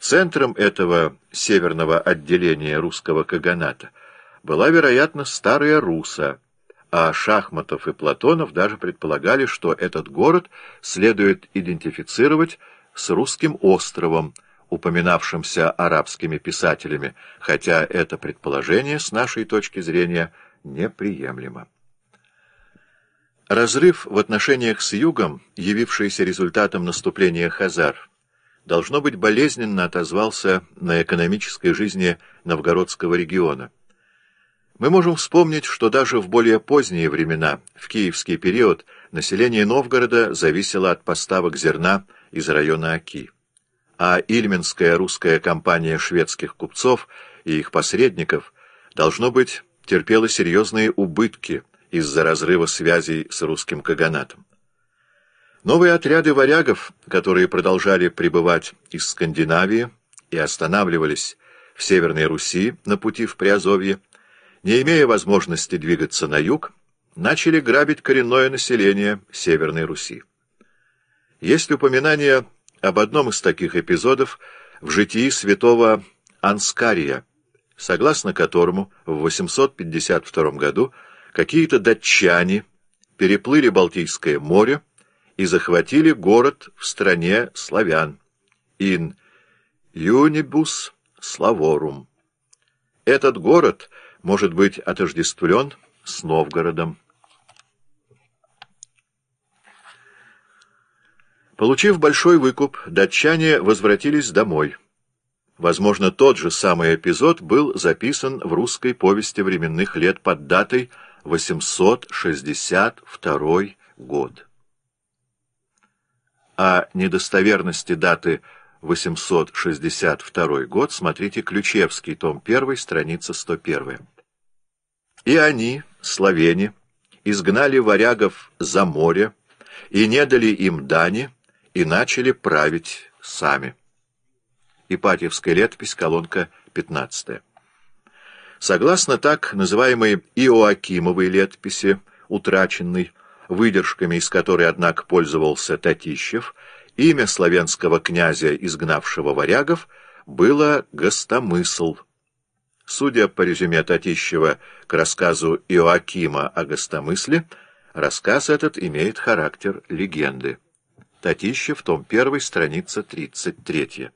Центром этого северного отделения русского каганата была, вероятно, Старая Русса, а Шахматов и Платонов даже предполагали, что этот город следует идентифицировать с русским островом, упоминавшимся арабскими писателями, хотя это предположение, с нашей точки зрения, неприемлемо. Разрыв в отношениях с югом, явившийся результатом наступления хазар, должно быть, болезненно отозвался на экономической жизни новгородского региона. Мы можем вспомнить, что даже в более поздние времена, в киевский период, население Новгорода зависело от поставок зерна из района Оки, а Ильменская русская компания шведских купцов и их посредников, должно быть, терпела серьезные убытки из-за разрыва связей с русским каганатом. Новые отряды варягов, которые продолжали прибывать из Скандинавии и останавливались в Северной Руси на пути в Приазовье, не имея возможности двигаться на юг, начали грабить коренное население Северной Руси. Есть упоминание об одном из таких эпизодов в житии святого Анскария, согласно которому в 852 году какие-то датчане переплыли Балтийское море и захватили город в стране славян, in Unibus Slavorum. Этот город может быть отождествлен с Новгородом. Получив большой выкуп, датчане возвратились домой. Возможно, тот же самый эпизод был записан в русской повести временных лет под датой 862 год. О недостоверности даты 862 год смотрите Ключевский, том 1, страница 101. И они, славяне, изгнали варягов за море и не дали им дани, и начали править сами. Ипатьевская летопись, колонка 15. Согласно так называемой Иоакимовой летописи, утраченной, выдержками из которой, однако, пользовался Татищев, имя славянского князя, изгнавшего варягов, было Гостомысл. Судя по резюме Татищева к рассказу Иоакима о Гостомысле, рассказ этот имеет характер легенды. Татищев, том 1, страница 33.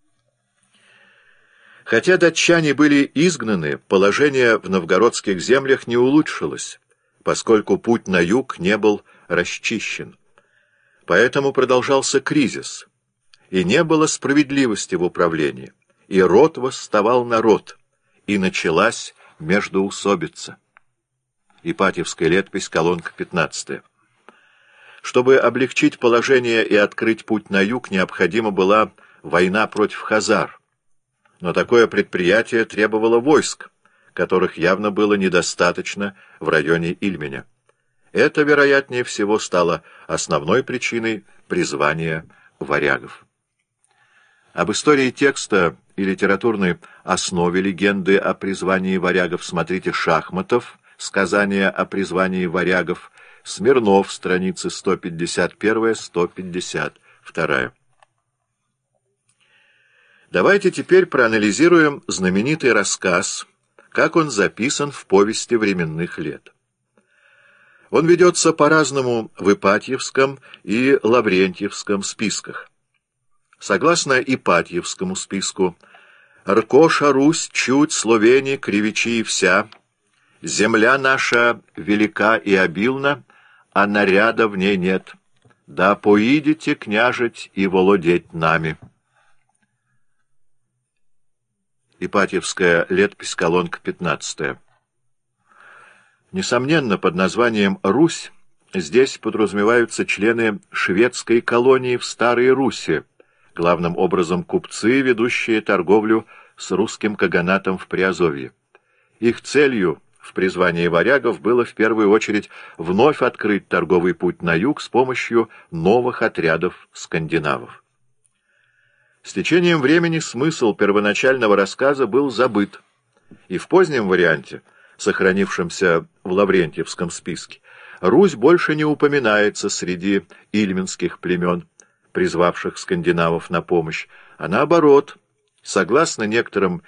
Хотя датчане были изгнаны, положение в новгородских землях не улучшилось, поскольку путь на юг не был расчищен. Поэтому продолжался кризис, и не было справедливости в управлении, и род восставал на род, и началась междоусобица. Ипатьевская летопись, колонка 15. Чтобы облегчить положение и открыть путь на юг, необходима была война против хазар. Но такое предприятие требовало войск, которых явно было недостаточно в районе Ильменя. Это, вероятнее всего, стало основной причиной призвания варягов. Об истории текста и литературной основе легенды о призвании варягов смотрите Шахматов, «Сказание о призвании варягов», Смирнов, страницы 151-152. Давайте теперь проанализируем знаменитый рассказ, как он записан в повести временных лет. Он ведется по-разному в Ипатьевском и Лаврентьевском списках. Согласно Ипатьевскому списку, «Ркоша Русь, чуть Словени, кривичи и вся, земля наша велика и обильна, а наряда в ней нет. Да поидите княжить и володеть нами». Ипатьевская летопись, колонка 15. Несомненно, под названием «Русь» здесь подразумеваются члены шведской колонии в Старой Руси, главным образом купцы, ведущие торговлю с русским каганатом в Приазовье. Их целью в призвании варягов было в первую очередь вновь открыть торговый путь на юг с помощью новых отрядов скандинавов. С течением времени смысл первоначального рассказа был забыт, и в позднем варианте, сохранившемся в Лаврентьевском списке, Русь больше не упоминается среди ильменских племен, призвавших скандинавов на помощь, а наоборот, Согласно некоторым